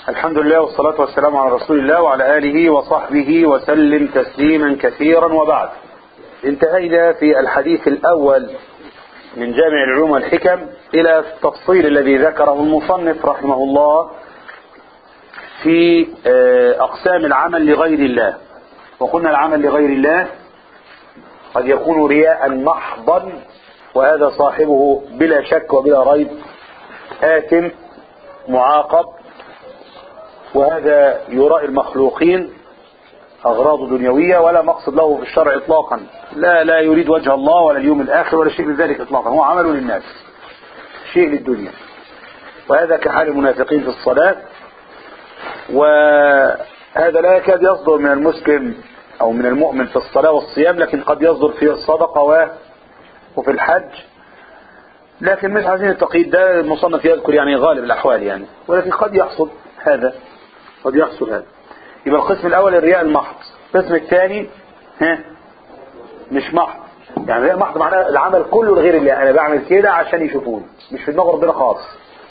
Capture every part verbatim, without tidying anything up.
الحمد لله والصلاة والسلام على رسول الله وعلى آله وصحبه وسلم تسليما كثيرا، وبعد. انتهينا في الحديث الأول من جامع العلوم والحكم إلى التفصيل الذي ذكره المصنف رحمه الله في أقسام العمل لغير الله. وقلنا العمل لغير الله قد يكون رياء محضا، وهذا صاحبه بلا شك وبلا ريب آثم معاقب، وهذا يرائي المخلوقين أغراض دنيوية ولا مقصد له في الشرع إطلاقا، لا لا يريد وجه الله ولا اليوم الآخر ولا شيء من ذلك إطلاقا، هو عمل للناس شيء للدنيا. وهذا كحال المنافقين في الصلاة، وهذا لا يكاد يصدر من المسلم أو من المؤمن في الصلاة والصيام، لكن قد يصدر في الصدقة وفي الحج، لكن مش عايزين التقييد ده المصنف يذكر يعني غالب الأحوال يعني، ولكن قد يحصل هذا قد يحصل هذا. يبقى القسم الأول الرياء المحض. القسم الثاني ها مش محض، يعني الرياء المحض معناه العمل كله لغير الله، أنا بعمل كده عشان يشوفوني، مش في دماغ ربنا خالص،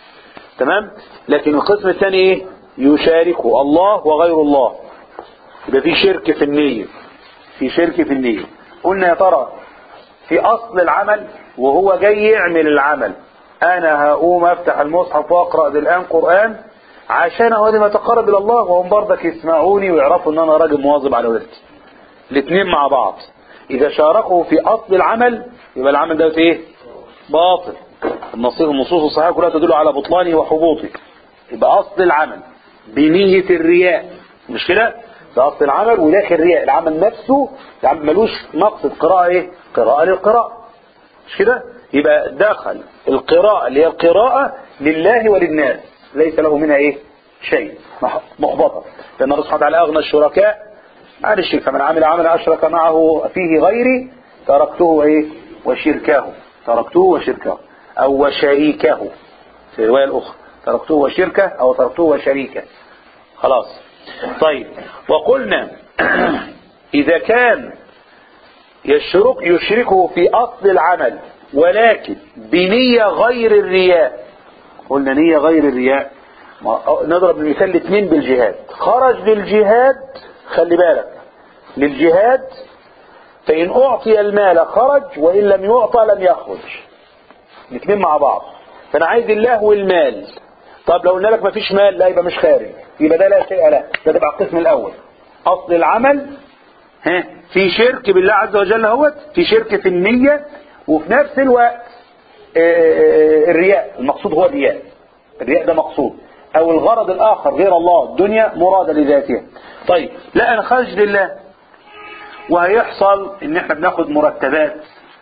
تمام. لكن القسم الثاني ايه؟ يشاركه الله وغير الله، يبقى في شرك في النية، في شرك في النية. قلنا يا ترى في أصل العمل وهو جاي يعمل العمل، أنا هقوم أفتح المصحف وأقرأ بالآن قرآن عشان أودي ما تقرب إلى الله، وهم برضك يسمعوني ويعرفوا أن أنا راجل مواظب على ولادتي. الاثنين مع بعض إذا شاركوا في أصل العمل يبقى العمل ده إيه؟ باطل. النصوص الصحيحة كلها تدل على بطلانه وحبوطه. يبقى أصل العمل بنية الرياء، مش كده؟ ده أصل العمل وداخل الرياء، العمل نفسه العمل ملوش مقصد قراءة إيه؟ قراءة للقراءة، مش كده؟ يبقى دخل القراءة اللي هي القراءة لله وللناس، ليس له منها ايه؟ شيء، محبطة. لأن الله سبحانه وتعالى أغنى الشركاء عن الشرك، فمن عمل عملا أشرك معه فيه غيري تركته ايه؟ وشركاه، تركته وشركاه أو وشريكه في الرواية الأخرى، تركته وشركه أو تركته وشريكه. خلاص. طيب، وقلنا إذا كان يشرك يشركه في أصل العمل ولكن بنية غير الرياء، قلنا نية غير الرياء، نضرب المثال الاثنين بالجهاد. خرج للجهاد، خلي بالك، للجهاد فإن أعطي المال خرج وإن لم يعطى لم يخرج، الاثنين مع بعض. فأنا عايز الله والمال. طب لو قلنا لك ما فيش مال، لا يبقى مش خارج، يبقى ده لا شيء له، ده تبع القسم الأول. أصل العمل ها في شرك بالله عز وجل، هو في شرك في النية، وفي نفس الوقت الرياء المقصود هو الرياء، الرياء ده مقصود، او الغرض الاخر غير الله، الدنيا مرادة لذاتها. طيب، لا انا خارج لله، وهيحصل ان احنا بناخد مرتبات،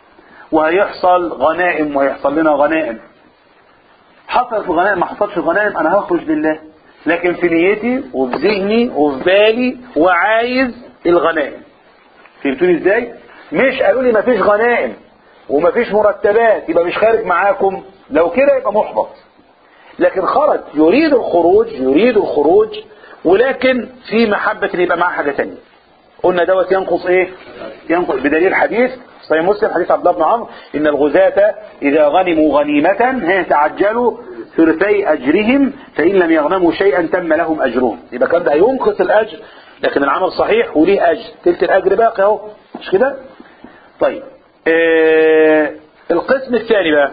وهيحصل غنائم وهيحصل لنا غنائم. حصلت الغنائم ما حصلتش الغنائم، انا هخرج لله، لكن في نيتي وفي ذهني وفي بالي وعايز الغنائم. فهمتوني ازاي؟ مش قالوا لي ما فيش غنائم وما فيش مرتبات يبقى مش خارج معاكم، لو كده يبقى محبط. لكن خرج يريد الخروج، يريد الخروج ولكن في محبة ان يبقى معاه حاجة تانية. قلنا دوت ينقص ايه؟ ينقص بدليل حديث صحيح مسلم، حديث عبد الله بن عمرو، ان الغزاة اذا غنموا غنيمة تعجلوا ثلثي اجرهم فان لم يغنموا شيئا تم لهم اجرهم. يبقى كان ده هينقص الاجر، لكن العمل صحيح وليه اجر، تلت الاجر باقي اهو، مش كده؟ طيب، آه القسم الثاني بقى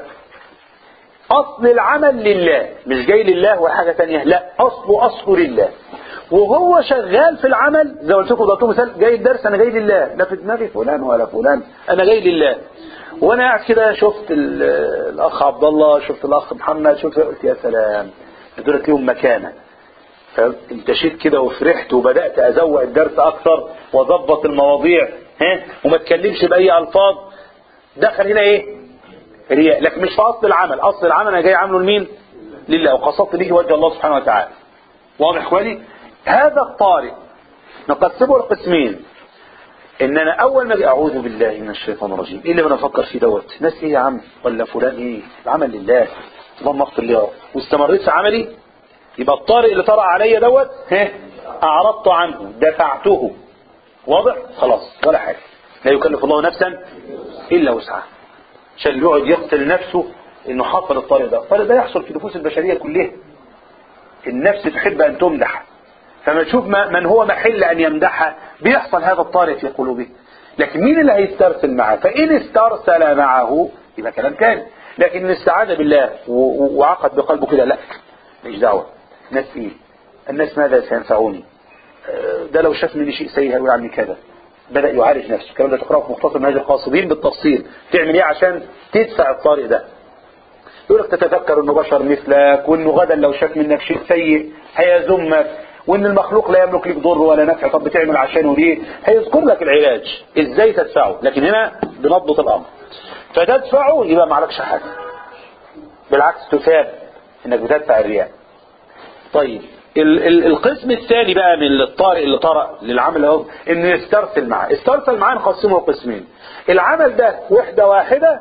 اصل العمل لله، مش جاي لله وحاجة تانية، لا، اصله اصله لله، وهو شغال في العمل زي ما قلت لكم، ضربتوا مثال، جاي الدرس انا جاي لله، لا في دماغي فلان ولا فلان، انا جاي لله. وانا قاعد كده شفت الاخ عبد الله، شفت الاخ محمد، شفت، قلت يا سلام دول ليهم مكانه، فانتشيت كده وفرحت وبدات ازوق الدرس اكثر واظبط المواضيع، ها، وما اتكلمش باي الفاظ. دخل هنا ايه؟ رياء، لكن مش في اصل العمل. اصل العمل انا جاي عامله لمين؟ لله، وقصدت به وجه الله سبحانه وتعالى. واضح اخواني؟ هذا الطارئ نقسمه لقسمين. ان انا اول ما اعوذ بالله من الشيطان الرجيم، ايه اللي انا افكر فيه دوت؟ ناس ايه يا عم، ولا فلان ايه؟ العمل لله، اللهم اغفر لي، واستمريت في عملي، يبقى الطارئ اللي طرأ عليا دوت ها اعرضت عنه، دفعته. واضح؟ خلاص، ولا حاجه، لا يكلف الله نفسا الا وسعها. عشان يقعد يقتل نفسه انه حصل الطارئ ده، الطارئ ده يحصل في نفوس البشريه كلها، النفس تحب ان تمدح، فما تشوف من هو محل ان يمدحها بيحصل هذا الطارئ في قلوبه. لكن مين اللي هيسترسل معه؟ فان استرسل معه يبقى كلام تاني. لكن الاستعاذة بالله وعقد بقلبه كده لا، مش دعوة. الناس ايه؟ الناس ماذا سينفعوني؟ ده لو شاف مني شيء سيء هيقول عني كذا. بدأ يعالج نفسه. الكلام ده تقرأه في مختصر منهج القاصدين بالتفصيل. تعمل ايه عشان تدفع الطارئ ده؟ يقول لك تتذكر انه بشر مثلك، وانه غدا لو شاف منك شيء سيء هيذمك، وان المخلوق لا يملك لك ضر ولا نفع. طب بتعمل عشانه ليه؟ هيذكر لك العلاج ازاي تدفعه. لكن هنا بنضبط الامر. فتدفعه يبقى معلكش حاجه، بالعكس تثاب انك بتدفع الرياء. طيب ال ال القسم الثاني بقى من الطارئ اللي طرأ للعمل اهو، انه يسترسل معاه. استرسل معاه نقسمه قسمين. العمل ده وحده واحده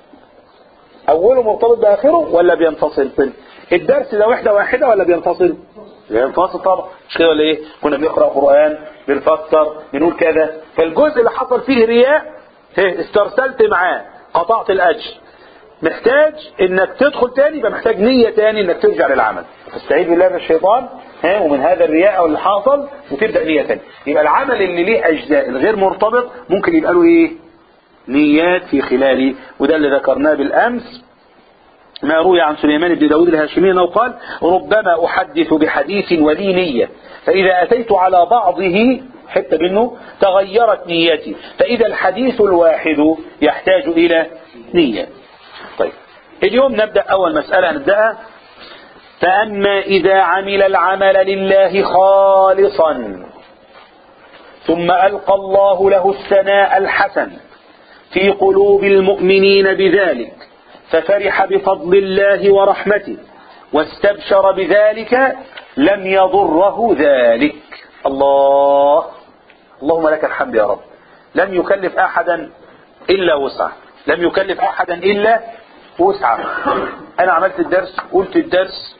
اوله مرتبط باخره ولا بينفصل؟ الدرس ده وحده واحده ولا بينفصل؟ بينفصل طبعا، مش كده ولا ايه؟ كنا بنقرا قران، بنفسر، بنقول كذا. فالجزء اللي حصل فيه رياء استرسلت معاه، قطعت الاجر. محتاج انك تدخل تاني، يبقى محتاج نية تاني انك ترجع للعمل. تستعيذ بالله من الشيطان ها ومن هذا الرياء اللي حاصل، وتبدأ نية تاني. يبقى العمل اللي ليه اجزاء الغير مرتبط ممكن يبقى له ايه؟ نيات في خلاله. وده اللي ذكرناه بالامس ما روي عن سليمان بن داود الهاشمي انه قال: ربما احدث بحديث ولي نية، فاذا اتيت على بعضه حتى منه تغيرت نيتي، فاذا الحديث الواحد يحتاج الى نية. طيب اليوم نبدأ أول مسألة نبدأها. فأما إذا عمل العمل لله خالصا ثم ألقى الله له الثناء الحسن في قلوب المؤمنين بذلك، ففرح بفضل الله ورحمته واستبشر بذلك، لم يضره ذلك. الله اللهم لك الحمد يا رب. لم يكلف أحدا إلا وسعه، لم يكلف أحدا إلا وسعه. أنا عملت الدرس، قلت الدرس،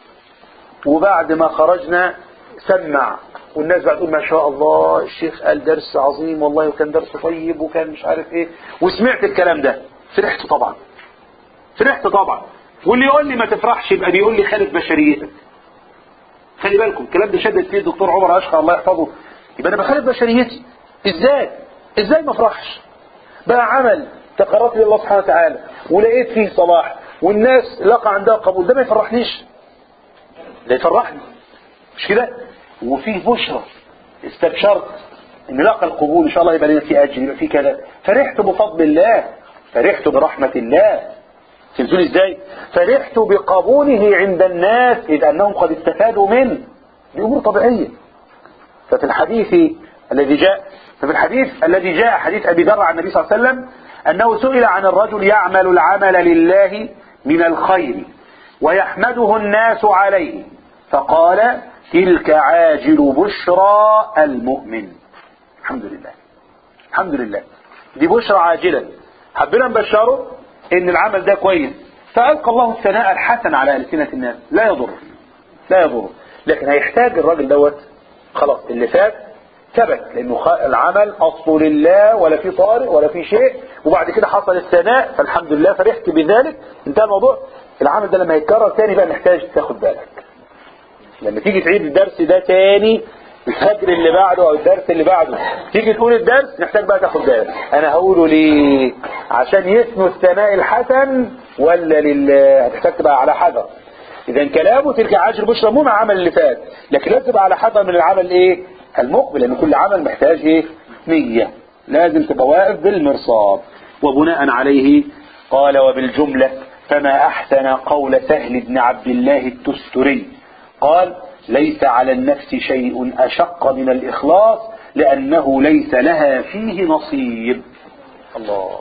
وبعد ما خرجنا سمع، والناس بعد تقول ما شاء الله الشيخ قال درس عظيم والله، وكان درس طيب، وكان مش عارف ايه، وسمعت الكلام ده، فرحت طبعا، فرحت طبعا. واللي يقول لي ما تفرحش يبقى بيقول لي خالف بشريتك. خلي بالكم الكلام ده شدد فيه الدكتور عمر أشقر الله يحفظه. يبقى انا بخالف بشريتي ازاي؟ ازاي ما افرحش؟ بقى عمل تقربت لله سبحانه وتعالى ولقيت فيه صلاح والناس لقى عندها قبول، ده ما يفرحنيش؟ ده يفرحني، مش كده؟ وفيه بشرى، استبشرت ان لقى القبول ان شاء الله، يبقى لنا فيه اجر، يبقى فيه كذا. فرحت بفضل الله، فرحت برحمة الله. تنزل ازاي؟ فرحت بقبوله عند الناس اذ انهم قد استفادوا منه. دي امور طبيعية. ففي الحديث الذي جاء ففي الحديث الذي جاء حديث ابي ذر عن النبي صلى الله عليه وسلم انه سئل عن الرجل يعمل العمل لله من الخير ويحمده الناس عليه، فقال: تلك عاجل بشرى المؤمن. الحمد لله، الحمد لله، دي بشرى عاجلة. حبينا نبشره ان العمل ده كويس، فألقى الله الثناء الحسن على ألسنة الناس. لا يضر، لا يضر. لكن هيحتاج الراجل دوت خلاص اللي فات ثبت، لانه العمل اصله لله ولا في طارئ ولا في شيء، وبعد كده حصل الثناء فالحمد لله فرحت بذلك، انتهى الموضوع. العمل ده لما يتكرر تاني بقى محتاج تاخد بالك. لما تيجي تعيد الدرس ده تاني الفجر اللي بعده او الدرس اللي بعده، تيجي تقول الدرس محتاج بقى تاخد بالك. انا هقوله ليه؟ عشان يثنوا الثناء الحسن ولا لله؟ هتحتاج تبقى على حذر. اذا كلامه تلك عاجل بشرى مو مع عمل اللي فات، لكن لازم تبقى على حذر من العمل ايه المقبل، لان كل عمل محتاج ايه نية. لازم تبقى واقف بالمرصاد. وبناء عليه قال: وبالجملة فما احسن قول سهل بن عبد الله التستري قال: ليس على النفس شيء اشق من الاخلاص لانه ليس لها فيه نصيب. الله،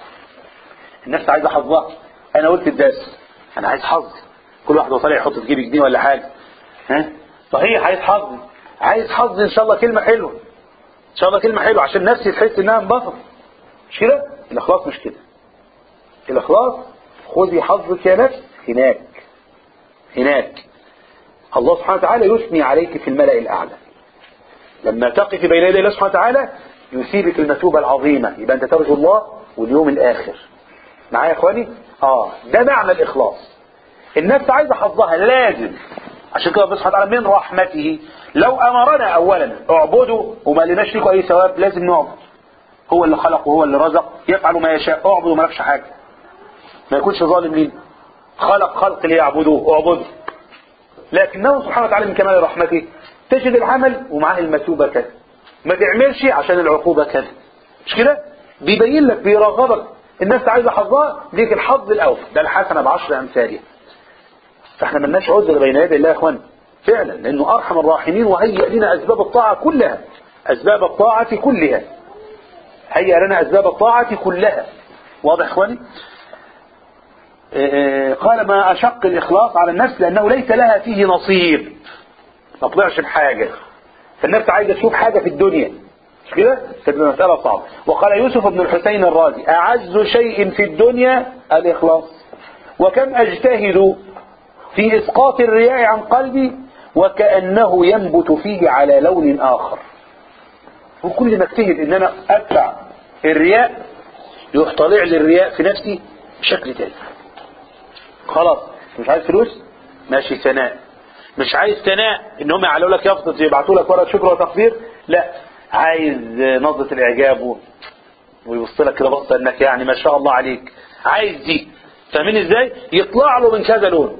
النفس عايزه حظها. انا قلت الدرس انا عايز حظ، كل واحد وصالح يحط في جيبي جنيه ولا حاجه، ها صحيح عايز حظ، عايز حظ ان شاء الله كلمه حلوه، ان شاء الله كلمه حلوه عشان نفسي تحس انها انبسطت. مش كده؟ الاخلاص مش كده. الاخلاص خذي حظك يا نفس هناك، هناك الله سبحانه وتعالى يثني عليك في الملأ الاعلى. لما تقف بين يدي الله سبحانه وتعالى يثيبك المثوبه العظيمه، يبقى انت ترجو الله واليوم الاخر. معايا يا اخواني؟ اه ده معنى الاخلاص. النفس عايزه حظها، لازم عشان كده ربنا سبحانه وتعالى من رحمته لو امرنا اولا اعبدوا وما لناش لكم اي ثواب لازم نعبد. هو اللي خلق وهو اللي رزق، يفعل ما يشاء، اعبد وما لكش حاجه، ما يكونش ظالم ليه. خلق خلق ليعبدوه، اعبدوا. لكنه سبحانه وتعالى من كمال رحمته تجد العمل ومعاه المثوبه كذا، ما تعملش عشان العقوبه كذا، مش كده؟ بيبين لك بيرغبك. الناس عايزه حظها، ديك الحظ الاوفى، ده الحسنه بعشر امثالها. فاحنا ملناش عذر بين يدي الله يا اخوان فعلا، لانه ارحم الراحمين وهيئ لنا اسباب الطاعه كلها، اسباب الطاعه كلها، هيئ لنا اسباب الطاعه كلها. واضح يا اخواني؟ قال ما اشق الاخلاص على النفس لانه ليس لها فيه نصيب، ما طلعش بحاجه، فالنفس عايزه تشوف حاجه في الدنيا، مش كده؟ تبقى مساله صعبه. وقال يوسف بن الحسين الرازي اعز شيء في الدنيا الاخلاص، وكم اجتهد في اسقاط الرياء عن قلبي وكانه ينبت فيه على لون اخر. وكل ما اجتهد ان انا ادفع الرياء يروح طالع لي الرياء في نفسي بشكل تاني. خلاص مش عايز فلوس، ماشي ثناء. مش عايز ثناء ان هم يعلوا لك يافطه يبعتوا لك ورقه شكر وتقدير، لا، عايز نظره الاعجاب ويبص لك كده بصه انك يعني ما شاء الله عليك، عايز دي. فاهمين ازاي؟ يطلع له من كذا لون.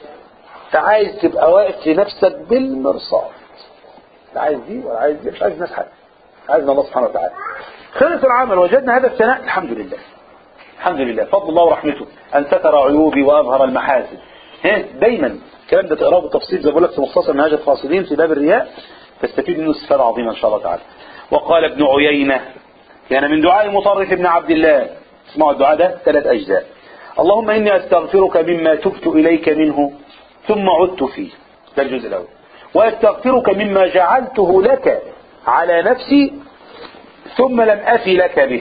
فعايز تبقى واقف لنفسك بالمرصاد، لا عايز دي ولا عايز دي، مش عايز ناس حاجه، عايزنا الله سبحانه وتعالى. خلص العمل وجدنا هذا الثناء، الحمد لله، الحمد لله، فضل الله ورحمته ان ستر عيوبي واظهر المحاسن. ها دايما الكلام ده تقراه بالتفصيل زي ما بقول لك في مختصر منهاج الفاصلين في باب الرياء، تستفيد منه استفاده عظيمه ان شاء الله تعالى. وقال ابن عيينه كان من دعاء مطرف بن عبد الله، اسمعوا الدعاء ده ثلاث اجزاء: اللهم اني استغفرك مما تبت اليك منه ثم عدت فيه، ده الجزء الاول. واستغفرك مما جعلته لك على نفسي ثم لم افي لك به.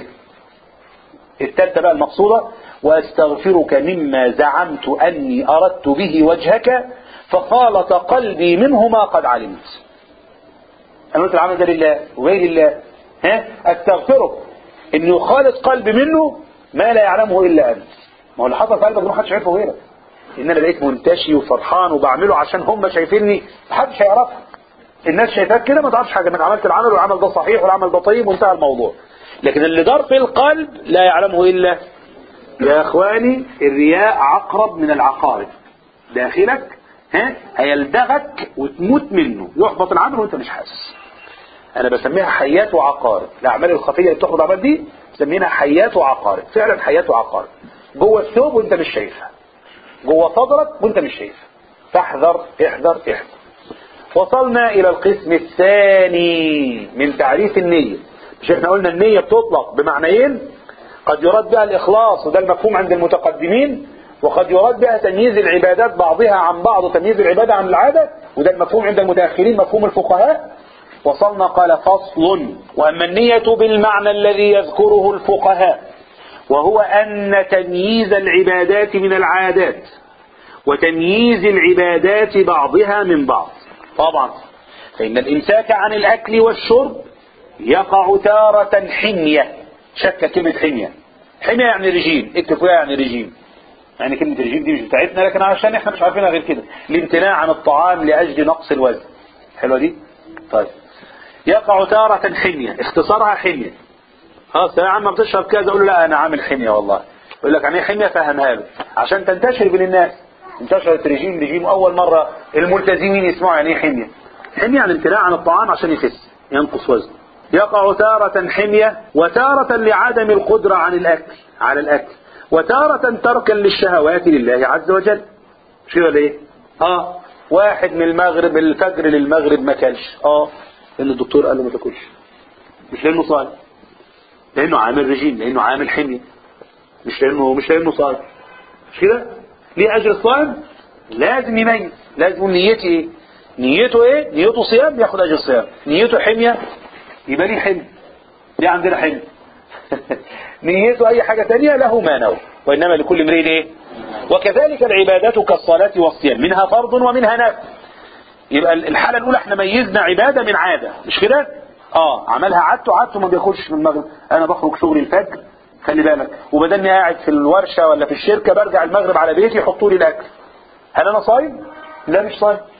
الثالثه بقى المقصوده: واستغفرك مما زعمت اني اردت به وجهك فخالط قلبي منه ما قد علمت. انا قلت العمل ده لله وغير الله، ها استغفرك انه يخالط قلبي منه ما لا يعلمه الا انت. ما هو اللي حصل في قلبك ما حدش عارفه غيرك، ان انا بقيت منتشي وفرحان وبعمله عشان هم شايفيني، محدش هيعرفها. الناس شايفاك كده ما تعرفش حاجه، انك عملت العمل والعمل ده صحيح والعمل ده طيب وانتهى الموضوع. لكن اللي دار في القلب لا يعلمه الا يا اخواني. الرياء عقرب من العقارب داخلك، ها هيلدغك وتموت منه، يحبط العمل وانت مش حاسس. انا بسميها حيات وعقارب. الاعمال الخفيه اللي بتحبط العمل دي بسميها حيات وعقارب، فعلا حيات وعقارب جوه الثوب وانت مش شايفها، جوه صدرك وانت مش شايفها. فاحذر احذر احذر. وصلنا الى القسم الثاني من تعريف النية. مش احنا قلنا النية بتطلق بمعنيين، قد يراد بها الاخلاص وده المفهوم عند المتقدمين، وقد يراد بها تمييز العبادات بعضها عن بعض وتمييز العبادة عن العادة، وده المفهوم عند المتأخرين مفهوم الفقهاء. وصلنا قال فصل: واما النية بالمعنى الذي يذكره الفقهاء وهو ان تمييز العبادات من العادات وتمييز العبادات بعضها من بعض. طبعا فإن الإمساك عن الأكل والشرب يقع تارة حمية. شك كلمة حمية، حمية يعني رجيم، اكتب فيها يعني رجيم، يعني كلمة رجيم دي مش بتاعتنا لكن عشان احنا مش عارفينها غير كده، الامتناع عن الطعام لأجل نقص الوزن. حلوة دي؟ طيب يقع تارة حمية، اختصارها حمية. خلاص يا عم بتشرب كذا اقول له لا انا عامل حمية والله، يقول لك يعني حمية فهمها له عشان تنتشر بين الناس. انتشرت رجيم رجيم اول مرة الملتزمين يسمعوا يعني ايه حمية. حمية يعني امتناع عن الطعام عشان يخس ينقص وزن. يقع تارة حمية وتارة لعدم القدرة عن الأكل على الأكل وتارة تركا للشهوات لله عز وجل. مش كده ليه؟ اه واحد من المغرب من الفجر للمغرب ما كلش، اه لأن الدكتور قال له ما تاكلش، مش لأنه صايم، لأنه عامل رجيم، لأنه عامل حمية، مش لأنه مش لأنه صايم. مش كده؟ ليه أجر الصائم؟ لازم يميز، لازم نيتي ايه؟ نيته ايه؟ نيته صيام ياخد أجر صيام، نيته حمية يبقى ليه حمية، ليه عندنا حمية. نيته أي حاجة تانية له ما نوى، وإنما لكل امرئ ايه؟ وكذلك العبادات كالصلاة والصيام منها فرض ومنها نفل. يبقى الحالة الأولى احنا ميزنا عبادة من عادة، مش كده؟ اه عملها عادته عادته ما بياكلش من المغرب، أنا بخرج شغل الفجر خلي بالك، وبدلني قاعد في الورشة ولا في الشركة برجع المغرب على بيتي يحطوا لي الأكل. هل أنا صايم؟ لا مش صايم،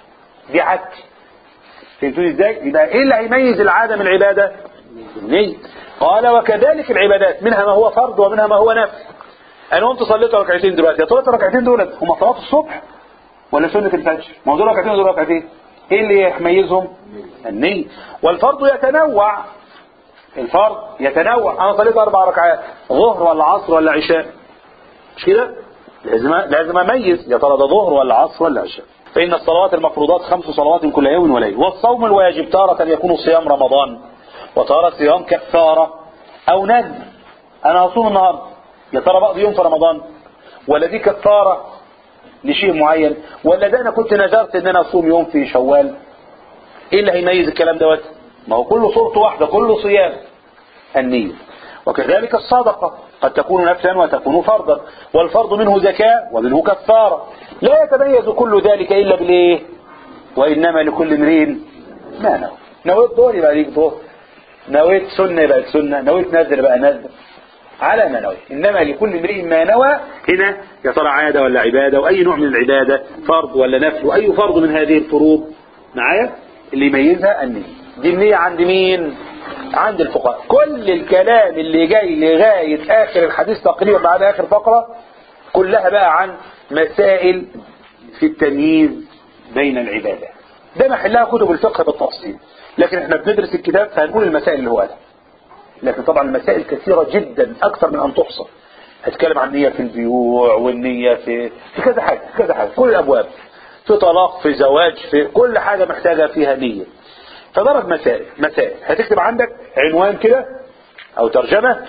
دي عادتي. فهمتوني ازاي؟ يبقى ايه اللي هيميز العادة من العبادة؟ النية. قال وكذلك العبادات منها ما هو فرض ومنها ما هو نفل. انا قمت صليت ركعتين دلوقتي، يا ترى الركعتين دول هم صلاة الصبح ولا سنة الفجر؟ ما هو دول ركعتين ودول ركعتين، ايه اللي يميزهم؟ النية. والفرض يتنوع، الفرض يتنوع. انا صليت اربع ركعات، ظهر ولا عصر ولا عشاء، مش كده؟ لازم لازم اميز يا ترى ده ظهر ولا عصر ولا عشاء. فان الصلوات المفروضات خمس صلوات كل يوم وليله. والصوم الواجب تارة يكون صيام رمضان، وتارة صيام كفارة او نذر. انا هصوم النهارده، يا ترى بقضي يوم في رمضان ولا دي كفارة لشيء معين، ولا ده انا كنت نذرت ان انا اصوم يوم في شوال؟ ايه اللي هيميز الكلام دوت؟ ما هو كله صورته واحدة، كله صيام، النية. وكذلك الصدقة قد تكون نفلا وتكون فرضا، والفرض منه زكاة ومنه كفارة. لا يتميز كل ذلك إلا بالإيه؟ وإنما لكل امرئ ما نوى. نويت ظهر يبقى ليك ظهر، نويت سنة يبقى سنة، نويت نذر يبقى نذر، على ما نويت. إنما لكل امرئ ما نوى. هنا يا ترى عادة ولا عبادة، وأي نوع من العبادة، فرض ولا نفل، وأي فرض من هذه الفروض معايا اللي يميزها النية. دي النية عند مين؟ عند الفقهاء. كل الكلام اللي جاي لغاية آخر الحديث تقريبا بعد آخر فقرة كلها بقى عن مسائل في التمييز بين العبادات. ده محلها كتب الفقه بالتفصيل، لكن احنا بندرس الكتاب فهنقول المسائل اللي هو قالها. لكن طبعا المسائل كثيرة جدا أكثر من أن تحصى. هتكلم عن النية في البيوع، والنية في في كذا حاجة، في كذا حاجة، كل الأبواب، في طلاق، في زواج، في كل حاجة محتاجة فيها نية. فضرب مسائل مسائل هتكتب عندك عنوان كده او ترجمة: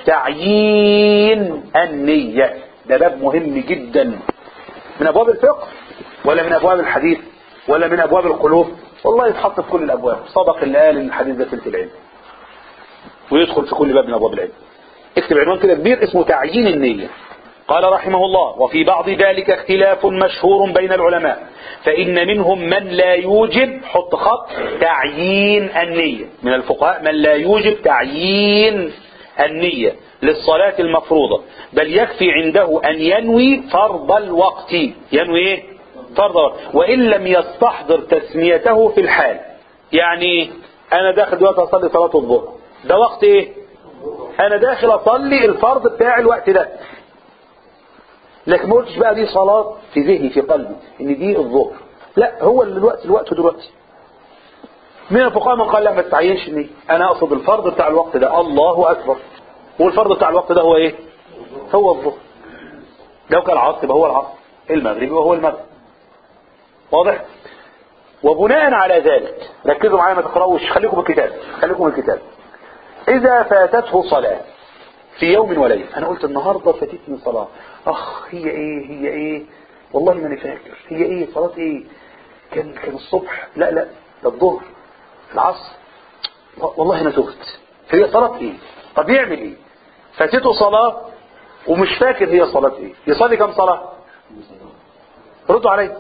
تعيين النية. ده باب مهم جدا من ابواب الفقه ولا من ابواب الحديث ولا من ابواب القلوب، والله يتحط في كل الابواب. صدق اللي قال ان الحديث ده ثلث العلم، ويدخل في كل باب من ابواب العلم. اكتب عنوان كده كبير اسمه تعيين النية. قال رحمه الله: وفي بعض ذلك اختلاف مشهور بين العلماء، فإن منهم من لا يوجب، حط خط، تعيين النية. من الفقهاء من لا يوجب تعيين النية للصلاة المفروضة، بل يكفي عنده أن ينوي فرض الوقت. ينوي ايه؟ فرض الوقت، وإن لم يستحضر تسميته في الحال. يعني أنا داخل دلوقتي أصلي صلاة الظهر، ده وقت ايه؟ أنا داخل أصلي الفرض بتاع الوقت ده، لكن ما قلتش بقى دي صلاة في ذهني في قلبي ان دي الظهر، لا، هو اللي الوقت الوقت دلوقتي. من الفقهاء من قال لا ما تعينش النية، انا اقصد الفرض بتاع الوقت ده، الله اكبر، هو الفرض بتاع الوقت ده هو ايه؟ هو الظهر. لو كان العصر يبقى هو العصر، المغرب يبقى هو المغرب. واضح؟ وبناء على ذلك ركزوا معايا، ما تقرأوش، خليكم بالكتاب، خليكم بالكتاب. اذا فاتته صلاة في يوم وليلة، انا قلت النهاردة فاتتني صلاة، اخ هي ايه هي ايه والله ما انا فاكر هي ايه، صلاة ايه، كان كان الصبح، لا لا ده الظهر، العصر، والله انا تهت، هي صلاة ايه؟ طب يعمل ايه؟ فاتته صلاة ومش فاكر هي صلاة ايه، يصلي كم صلاة؟ ردوا علي.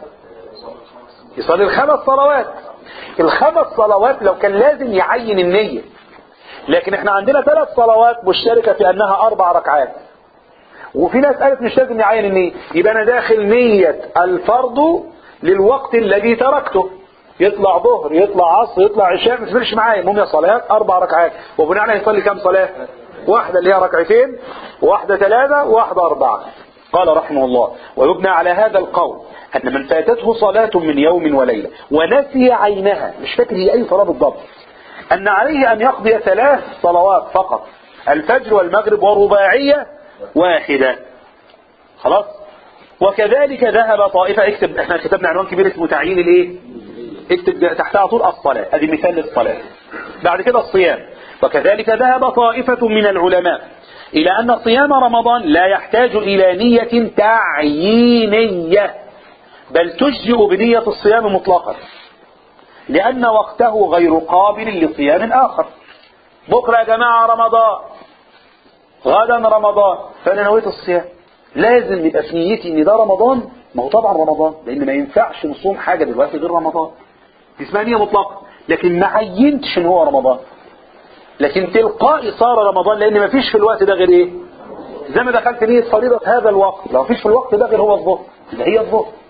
يصلي الخمس صلوات. الخمس صلوات لو كان لازم يعين النية، لكن احنا عندنا ثلاث صلوات مشتركة في انها اربع ركعات، وفي ناس قالت مش لازم يعين النية، يبقى انا داخل نية الفرض للوقت الذي تركته، يطلع ظهر يطلع عصر يطلع عشاء، ما تفرقش معايا، المهم يا صلاه اربع ركعات. وبناء عليه يصلي كم صلاه؟ واحده اللي هي ركعتين، واحده ثلاثه، واحده اربعه. قال رحمه الله: ويبنى على هذا القول ان من فاتته صلاه من يوم وليله ونسي عينها، مش فاكر هي اي صلاه بالضبط، ان عليه ان يقضي ثلاث صلوات فقط، الفجر والمغرب ورباعيه واحده. خلاص. وكذلك ذهب طائفه، اكتب، احنا كتبنا عنوان كبير اسمه تعيين الايه، اكتب تحتها طول الصلاه، ادي مثال للصلاه. بعد كده الصيام. وكذلك ذهب طائفه من العلماء الى ان صيام رمضان لا يحتاج الى نيه تعيينيه، بل تجزئ بنيه الصيام مطلقا، لان وقته غير قابل لصيام اخر. بكره يا جماعه رمضان، غدا رمضان، فانا نويت الصيام، لازم يبقى في نيتي ان ده رمضان. ما هو طبعا رمضان، لان ما ينفعش نصوم حاجه دلوقتي غير رمضان، دي اسمها نيه مطلقه، لكن ما عينتش ان هو رمضان، لكن تلقائي صار رمضان، لان ما فيش في الوقت ده غير ايه؟ زي ما دخلت نيه فريضه هذا الوقت، لو فيش في الوقت ده غير هو الظهر، اللي هي الظهر.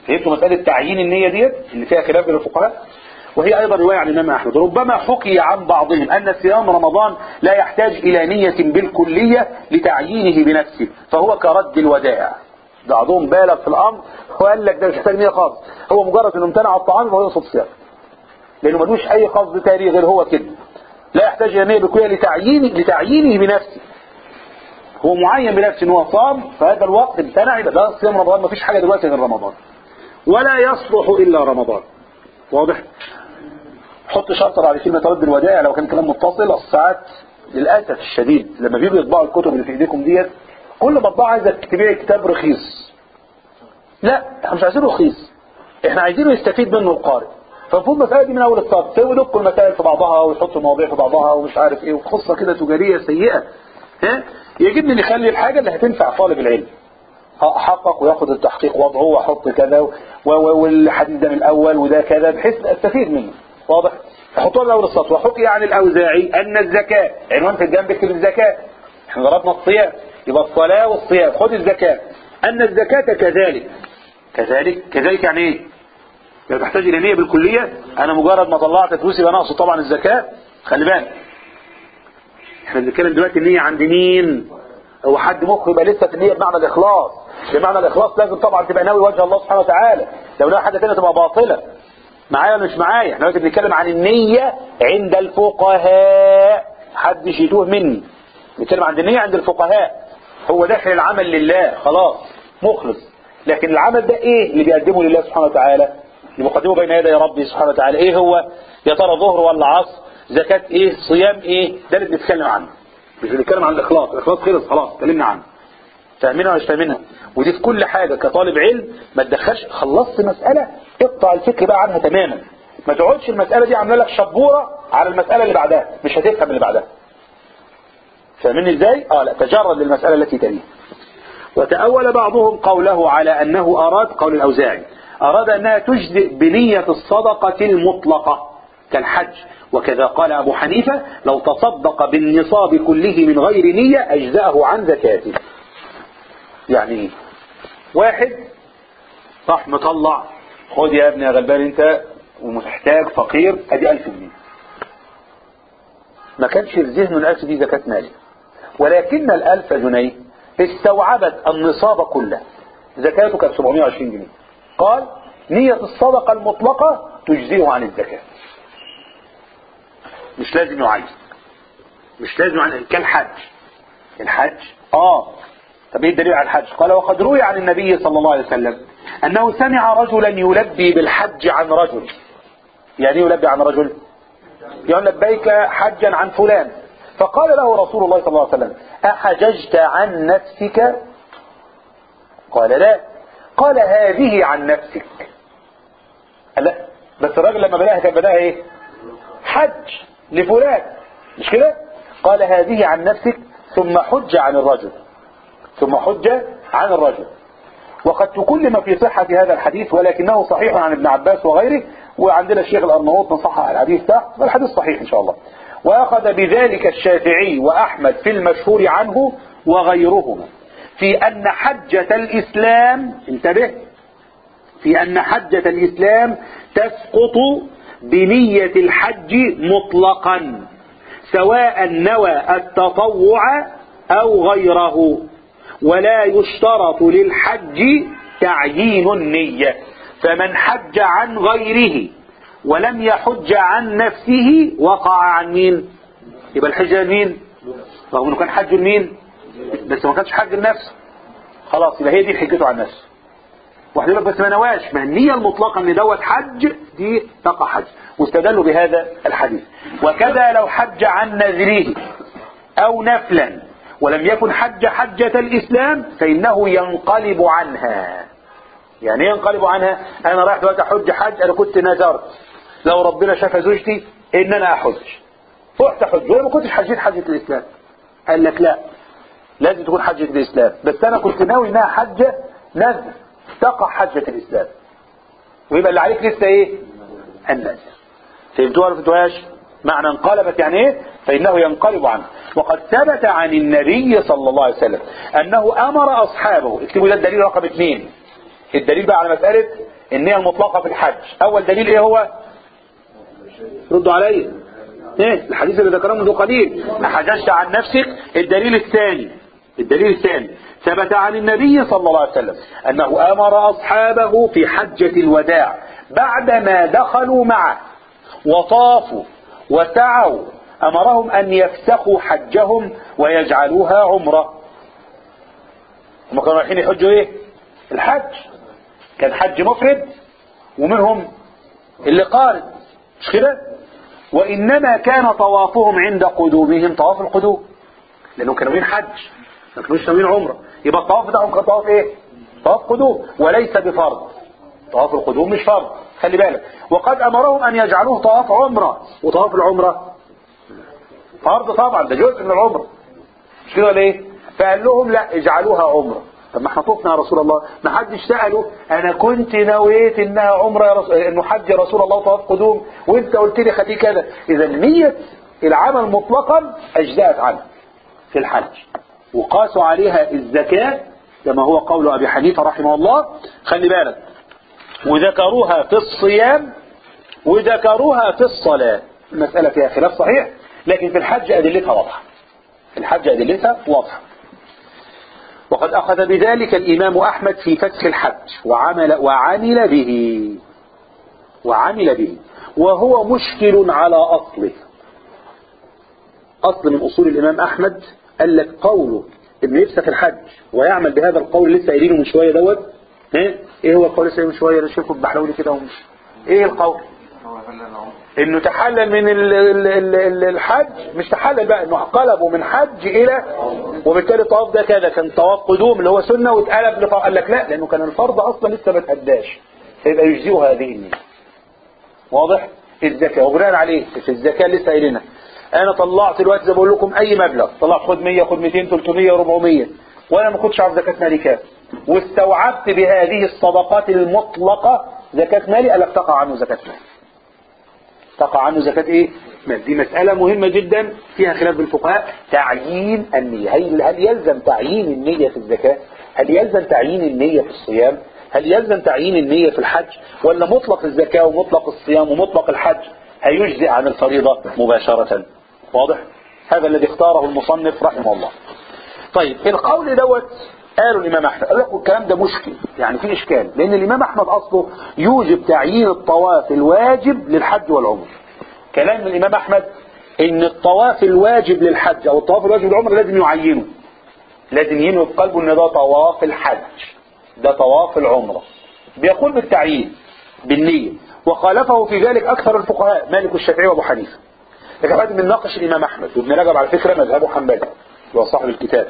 فهمتوا مسألة تعيين النية ديت اللي فيها خلاف بين الفقهاء؟ وهي أيضا رواية عن الإمام أحمد. ربما حكي عن بعضهم أن صيام رمضان لا يحتاج إلى نية بالكلية لتعيينه بنفسه فهو كرد الودائع. بعضهم بالغ في الأمر وقال لك ده مش محتاج نية خالص، هو مجرد إنه امتنع الطعام فهو يقصد صيام، لأنه ملوش أي قصد تاني غير هو كده، لا يحتاج إلى نية بالكلية لتعيينه لتعيينه بنفسه، هو معين بنفسه إنه صام فهذا الوقت امتنع، يبقى ده صيام رمضان، مفيش حاجة دلوقتي غير رمضان ولا يصلح إلا رمضان. واضح؟ حط شرط على كلمة رد الودائع لو كان كلام متصل. الساعات للأسف الشديد لما بيجوا يطبعوا الكتب اللي في ايديكم ديت كل مطبعة عايزة تبيع كتاب رخيص. لا، احنا مش عايزينه رخيص، احنا عايزينه يستفيد منه القارئ. فالمفروض المسائل دي من اول السطر سوي دكوا المسائل في بعضها ويحطوا المواضيع في بعضها ومش عارف ايه وقصة كده تجارية سيئة. ها يجب ان نخلي الحاجة اللي هتنفع طالب العلم احقق وياخد التحقيق وضعه واحط كذا والحديث ده من الاول وده كذا بحيث استفيد منه. واضح؟ احطوها من اول السطر. وحكي عن الاوزاعي ان الزكاة، عنوان في الجنب اكتب الزكاة، احنا ضربنا الصيام يبقى الصلاة والصيام، خد الزكاة. ان الزكاة كذلك كذلك كذلك يعني ايه؟ لا تحتاج الى نية بالكلية. انا مجرد ما طلعت فلوسي يبقى ناقصه طبعا الزكاة. خلي بالك احنا بنتكلم دلوقتي النية عند مين؟ هو حد مخه يبقى لسه في النية بمعنى الاخلاص. بمعنى الاخلاص لازم طبعا تبقى ناوي وجه الله سبحانه وتعالى، لو ناوي حاجه ثانيه تبقى باطله. معايا ولا مش معايا؟ احنا دلوقتي بنتكلم عن النية عند الفقهاء، حدش يتوه مني. بنتكلم عن النية عند الفقهاء، هو داخل العمل لله خلاص مخلص، لكن العمل ده ايه اللي بيقدمه لله سبحانه وتعالى؟ اللي مقدمه بين يدي ربي سبحانه وتعالى ايه هو؟ يا ترى ظهر ولا عصر؟ زكاة ايه؟ صيام ايه؟ ده اللي بنتكلم عنه، مش بنتكلم عن الاخلاص. الاخلاص خلص خلاص اتكلمنا عنه، فاهمينها ولا مش فاهمينها؟ ودي في كل حاجة كطالب علم ما تدخلش خلصت مسألة اقطع الفكر بقى عنها تماما، ما تقعدش المسألة دي عامله لك شبورة على المسألة اللي بعدها، مش هتفهم اللي بعدها. فاهميني ازاي؟ اه لا، تجرد للمسألة التي تليها. وتأول بعضهم قوله على أنه أراد، قول الأوزاعي، أراد أنها تجزئ بنية الصدقة المطلقة كالحج، وكذا قال أبو حنيفة لو تصدق بالنصاب كله من غير نية أجزأه عن زكاته. يعني واحد راح مطلع، خد يا ابني يا غلبان انت ومحتاج فقير ادي ألف جنيه، ما كانش في ذهنه الألف دي زكاة مالي، ولكن الألف جنيه استوعبت النصاب كله، زكاته كانت سبعمائة وعشرين جنيه، قال نية الصدقة المطلقة تجزئه عن الزكاة، مش لازم يعين، مش لازم يعين كالحج. الحج اه طب ايه الدليل على الحج؟ قال وقد روي عن النبي صلى الله عليه وسلم انه سمع رجلا يلبي بالحج عن رجل. يعني يلبي عن رجل؟ يقول لبيك حجا عن فلان، فقال له رسول الله صلى الله عليه وسلم احججت عن نفسك؟ قال لا. قال هذه عن نفسك. لا بس الراجل لما بدأها كان بدأها ايه؟ حج لفلان مش كده؟ قال هذه عن نفسك ثم حج عن الرجل، ثم حج عن الرجل. وقد تكلم في صحة هذا الحديث ولكنه صحيح عن ابن عباس وغيره، وعندنا الشيخ الأرناؤوط نصحح الحديث ده، والحديث صحيح إن شاء الله. وأخذ بذلك الشافعي وأحمد في المشهور عنه وغيرهما في أن حجة الإسلام، انتبه، في أن حجة الإسلام تسقط بنية الحج مطلقا سواء نوى التطوع أو غيره، ولا يشترط للحج تعيين النية. فمن حج عن غيره ولم يحج عن نفسه وقع عن مين؟ يبقى الحج مين؟ رغم انه كان حج مين؟ بس ما كانش حج النفس، خلاص يبقى هي دي حجته عن نفسه. واحد يقول بس ما نواش، ما النية المطلقة ان دوت حج دي تقع حج، واستدلوا بهذا الحديث. وكذا لو حج عن نذره او نفلا ولم يكن حج حجة الإسلام فإنه ينقلب عنها. يعني ينقلب عنها؟ أنا رايح دلوقتي أحج حج، أنا كنت نذرت لو ربنا شاف زوجتي إن أنا أحج، رحت أحج وأنا ما كنتش حجيت حجة الإسلام. قال لك لا، لازم تكون حجة الإسلام، بس أنا كنت ناوي إنها حجة نذر تقع حجة الإسلام، ويبقى اللي عليك لسه إيه؟ النذر. فهمتوها ولا فهمتوهاش؟ معنى انقلبت يعني ايه؟ فإنه ينقلب عنه. وقد ثبت عن النبي صلى الله عليه وسلم أنه أمر أصحابه، اكتبوا ده الدليل رقم اثنين، الدليل بقى على مسألة النية المطلقة في الحج. اول دليل ايه هو؟ ردوا علي. ايه الحديث اللي ذكره منذ قليل، ما حججت عن نفسك. الدليل الثاني الدليل الثاني ثبت عن النبي صلى الله عليه وسلم انه امر اصحابه في حجة الوداع بعدما دخلوا معه وطافوا وسعوا، امرهم ان يفسخوا حجهم ويجعلوها عمرة. هم كانوا رايحين يحجوا ايه؟ الحج. كان حج مفرد ومنهم اللي قارن، مش كده؟ وانما كان طوافهم عند قدومهم طواف القدوم، لانهم كانوا من حج ما كانوش ناويين عمره. يبقى الطواف بتاعهم كان طواف ايه؟ طواف قدوم وليس بفرض. طواف القدوم مش فرض، خلي بالك. وقد امرهم ان يجعلوه طواف عمره، وطواف العمره فرض طبعا، ده جزء من العمره، مش كده ولا ايه؟ فقال لهم لا اجعلوها عمره. طب ما احنا طفنا يا رسول الله، ما حدش سأله انا كنت نويت انها عمره يا رسول، انه حج يا رسول الله طواف قدوم وانت قلت لي خليه كذا. اذا نية العمل مطلقا اجزأت عنه في الحج، وقاسوا عليها الزكاة كما هو قول ابي حنيفة رحمه الله. خلي بالك، وذكروها في الصيام وذكروها في الصلاة. المسألة فيها خلاف صحيح، لكن في الحج ادلتها واضحة. في الحج ادلتها واضحة. وقد أخذ بذلك الإمام أحمد في فسخ الحج وعمل, وعمل به وعمل به وهو مشكل على أصله. أصل من أصول الإمام أحمد قال لك قوله إنه يفسخ الحج ويعمل بهذا القول لسه قايلينه من شوية دوت. إيه هو القول لسه من شوية؟ أنا شايفه بحلولي كده ومش إيه القول؟ انه تحلل من ال ال ال الحج، مش تحلل بقى، انه قلبه من حج الى، وبالتالي الطواف ده كذا كان طواف قدوم اللي هو سنة واتقلب لطواف. قال لك لا، لانه كان الفرض اصلا لسه ما اتأداش، فيبقى يجزئه هذه النية. واضح؟ الزكاة وبناء عليه في الزكاة لسه قايلينها. انا طلعت دلوقتي زي بقول لكم اي مبلغ، طلعت خد مية خد ميتين ثلاثمية أربعمية، وانا ما كنتش عارف زكاة مالي كام، واستوعبت بهذه الصدقات المطلقة زكاة مالي، قال لك تقع عنه زكاة مالي. تقع عنه زكاة ايه؟ مال. دي مسألة مهمة جدا فيها خلاف بالفقهاء. تعيين النية، هل, هل يلزم تعيين النية في الزكاة؟ هل يلزم تعيين النية في الصيام؟ هل يلزم تعيين النية في الحج؟ ولا مطلق الزكاة ومطلق الصيام ومطلق الحج هيجزئ عن الفريضة مباشرة؟ واضح؟ هذا الذي اختاره المصنف رحمه الله. طيب القول دوت قالوا الإمام أحمد، قال لك الكلام ده مشكل، يعني في إشكال، لأن الإمام أحمد أصله يوجب تعيين الطواف الواجب للحج والعمر. كلام الإمام أحمد إن الطواف الواجب للحج أو الطواف الواجب للعمر لازم يعينه، لازم ينوي في قلبه إن ده طواف الحج، ده طواف العمرة، بيقول بالتعيين بالنية. وخالفه في ذلك أكثر الفقهاء مالك والشافعي وأبو حنيفة. لكن بعد من ناقش الإمام أحمد وابن رجب على فكرة مذهبه حنبلي، هو صاحب الكتاب.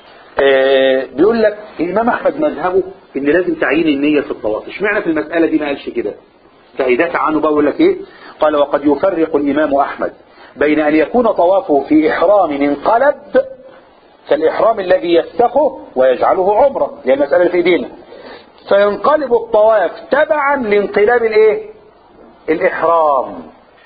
آه بيقول لك الإمام أحمد مذهبه إن لازم تعيين النية في الطواف. اشمعنى في المسألة دي ما قالش كده؟ فيدافع عنه بقى يقول لك إيه؟ قال وقد يفرق الإمام أحمد بين أن يكون طوافه في إحرام انقلب كالإحرام الذي يفسخه ويجعله عمرة، هي المسألة اللي في إيدينا، فينقلب الطواف تبعا لانقلاب الإيه؟ الإحرام.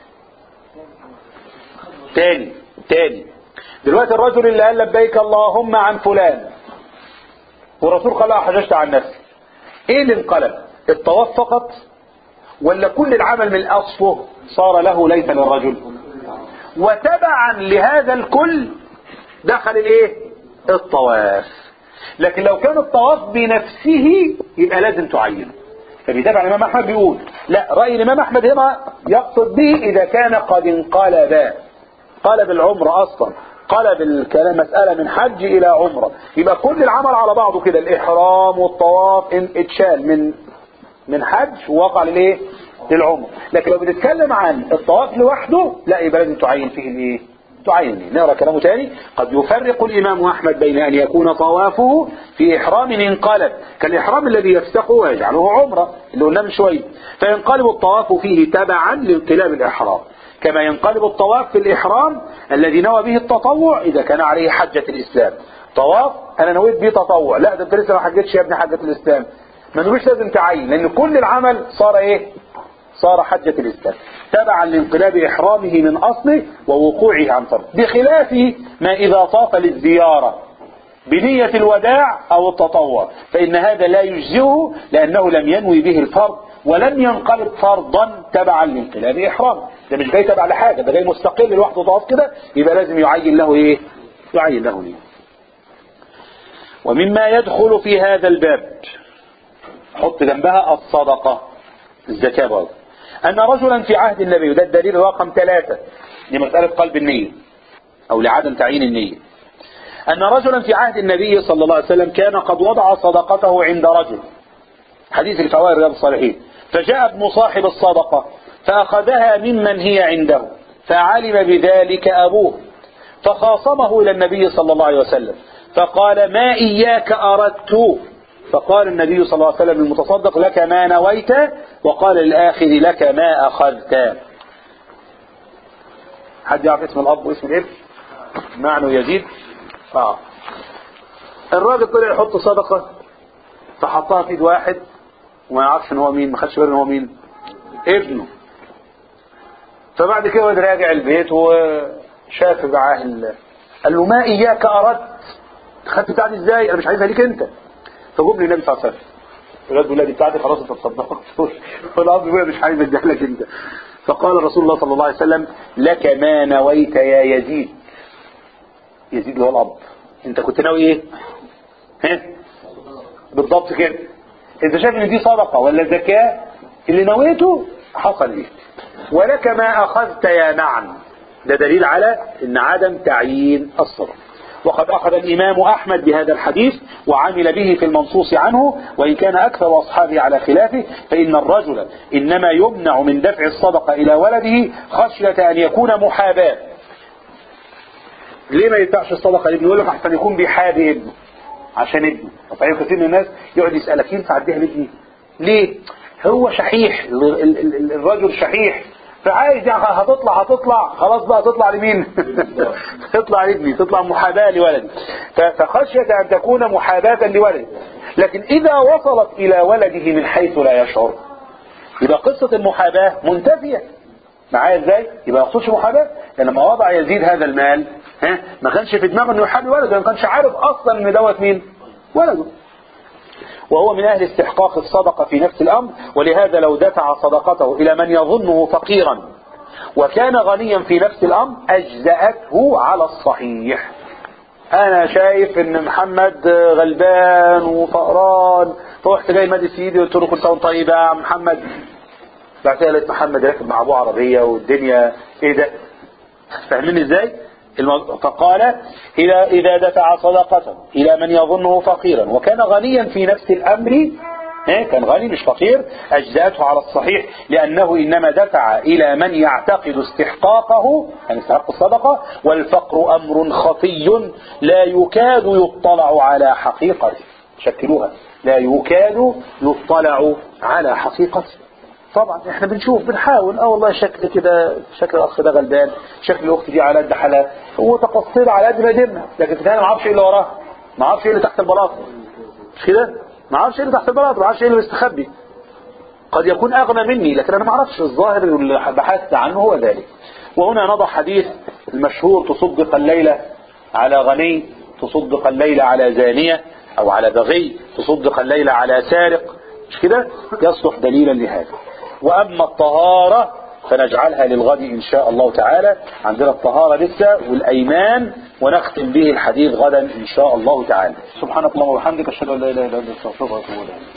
تاني تاني دلوقتي الرجل اللي قال لبيك اللهم عن فلان والرسول قال لا حججت عن نفسي، ايه اللي انقلب؟ الطواف فقط ولا كل العمل من اصله صار له ليس للرجل؟ وتبعا لهذا الكل دخل الايه؟ الطواف. لكن لو كان الطواف بنفسه يبقى لازم تعينه. فبيتابع الامام احمد بيقول لا، رأي الامام احمد هنا يقصد به اذا كان قد انقلب، قلب العمر اصلا، قلب الكلام مسألة من حج الى عمرة، يبقى كل العمل على بعضه كده، الاحرام والطواف ان اتشال من من حج ووقع للايه؟ للعمر. لكن لو بنتكلم عن الطواف لوحده لا، يبقى لازم تعين فيه الايه؟ تعين. نقرا كلامه تاني. قد يفرق الامام احمد بين ان يكون طوافه في احرام انقلب كالاحرام الذي يفسخه ويجعله عمرة اللي قلنا من شويه، فينقلب الطواف فيه تبعا لانقلاب الاحرام، كما ينقلب الطواف في الإحرام الذي نوى به التطوع إذا كان عليه حجة الإسلام. طواف أنا نويت به تطوع، لا ده أنت لسه ما حجتش يا ابن حجة الإسلام، ما نويش لازم تعين، لأن كل العمل صار إيه؟ صار حجة الإسلام تبعا لانقلاب إحرامه من أصله ووقوعه عن فرض، بخلاف ما إذا طاف للزيارة بنية الوداع أو التطوع، فإن هذا لا يجزئه لأنه لم ينوي به الفرض ولم ينقلب فرضا تبعا لانقلاب إحرام. ده مش جاي تبع لحاجة، ده جاي مستقل لوحده طواف كده، يبقى لازم يعين له إيه؟ يعين له نية. ومما يدخل في هذا الباب، حط جنبها الصدقة، الزكاة برضه، أن رجلا في عهد النبي، وده الدليل رقم ثلاثة لمسألة قلب النية أو لعدم تعيين النية، أن رجلا في عهد النبي صلى الله عليه وسلم كان قد وضع صدقته عند رجل، حديث الفوائد رياض الصالحين، فجاء ابن صاحب الصدقة فأخذها ممن هي عنده، فعلم بذلك أبوه فخاصمه إلى النبي صلى الله عليه وسلم فقال ما إياك أردت، فقال النبي صلى الله عليه وسلم للمتصدق لك ما نويت، وقال للآخذ لك ما أخذت. حد يعرف اسم الأب واسم الابن؟ معنى يزيد. آه. الراجل طلع يحط صدقة فحطها في ايد واحد وما يعرفش ان هو مين، ما خدش باله ان هو مين، ابنه. فبعد كده هو راجع البيت وشاف معاه ال... قال له ما إياك أردت، خدت بتاعتي ازاي؟ انا مش عايزها ليك انت. فجاب لي النبي صلى الله عليه وسلم، الولاد ولادي بتاعتي خلاص انت تصدقت، والاب بيقول مش عايز اديها لك انت. فقال رسول الله صلى الله عليه وسلم لك ما نويت يا يزيد. يزيد اللي هو الاب، انت كنت ناوي ايه؟ ها بالضبط كده. انت شايف ان دي صدقه ولا زكاه؟ اللي نويته حصل ايه. ولك ما اخذت يا نعم، ده دليل على ان عدم تعيين الصدقه. وقد أخذ الإمام أحمد بهذا الحديث وعمل به في المنصوص عنه، وإن كان أكثر أصحابه على خلافه، فإن الرجل إنما يمنع من دفع الصدقة إلى ولده خشية أن يكون محاباة. ليه ما يدفعش الصدقة لابنه؟ يقول لك عشان يكون بيحابي ابنه، عشان ابنه. فعين كثير من الناس يقعد يسألك ينفع أديها لابني؟ ليه؟ هو شحيح، الرجل شحيح، فعايز يعني هتطلع هتطلع خلاص بقى تطلع لمين؟ تطلع لابني، تطلع محاباة لولدي. فخشية أن تكون محاباة لولدي. لكن إذا وصلت إلى ولده من حيث لا يشعر، يبقى قصة المحاباة منتفية. معايا ازاي؟ يبقى ما يقصدش محاباة. يعني لما وضع يزيد هذا المال، ها ما كانش في دماغه انه يحابي ولده، ما كانش عارف اصلا ان دوت مين؟ ولده. وهو من أهل استحقاق الصدقة في نفس الأمر، ولهذا لو دفع صدقته إلى من يظنه فقيرا وكان غنيا في نفس الأمر أجزأته على الصحيح. أنا شايف إن محمد غلبان وفقران، فرحت جاي مادي في إيدي وقلت له كل سنة وأنت طيب يا محمد. بعد كده لقيت محمد راكب مع أبوه عربية والدنيا إيه ده؟ فاهمين إزاي؟ فقال إذا إذا دفع صدقته إلى من يظنه فقيرا وكان غنيا في نفس الأمر، كان غني مش فقير، أجزأته على الصحيح، لأنه إنما دفع إلى من يعتقد استحقاقه، يعني استحق الصدقة، والفقر أمر خفي لا يكاد يطلع على حقيقته. شكلوها، لا يكاد يطلع على حقيقته. طبعا احنا بنشوف بنحاول، اه والله شكل كده، شكل الاخ ده غلبان، شكل الاخت دي على قد حالها، وتقصير على قد ما قدرنا، لكن في النهايه ما اعرفش ايه اللي وراه، ما اعرفش ايه اللي تحت البلاط، مش كده؟ ما اعرفش ايه اللي تحت البلاط، ما اعرفش ايه اللي مستخبي. قد يكون اغنى مني لكن انا ما اعرفش، الظاهر اللي بحثت عنه هو ذلك. وهنا نضع حديث المشهور تصدق الليله على غني، تصدق الليله على زانيه، او على بغي، تصدق الليله على سارق، مش كده؟ يصلح دليلا لهذا. وأما الطهارة فنجعلها للغد إن شاء الله تعالى، عندنا الطهارة لسه والأيمان، ونختم به الحديث غدا إن شاء الله تعالى. سبحانك اللهم وبحمدك، أشهد أن لا إله إلا أنت، أستغفرك وأتوب إليك.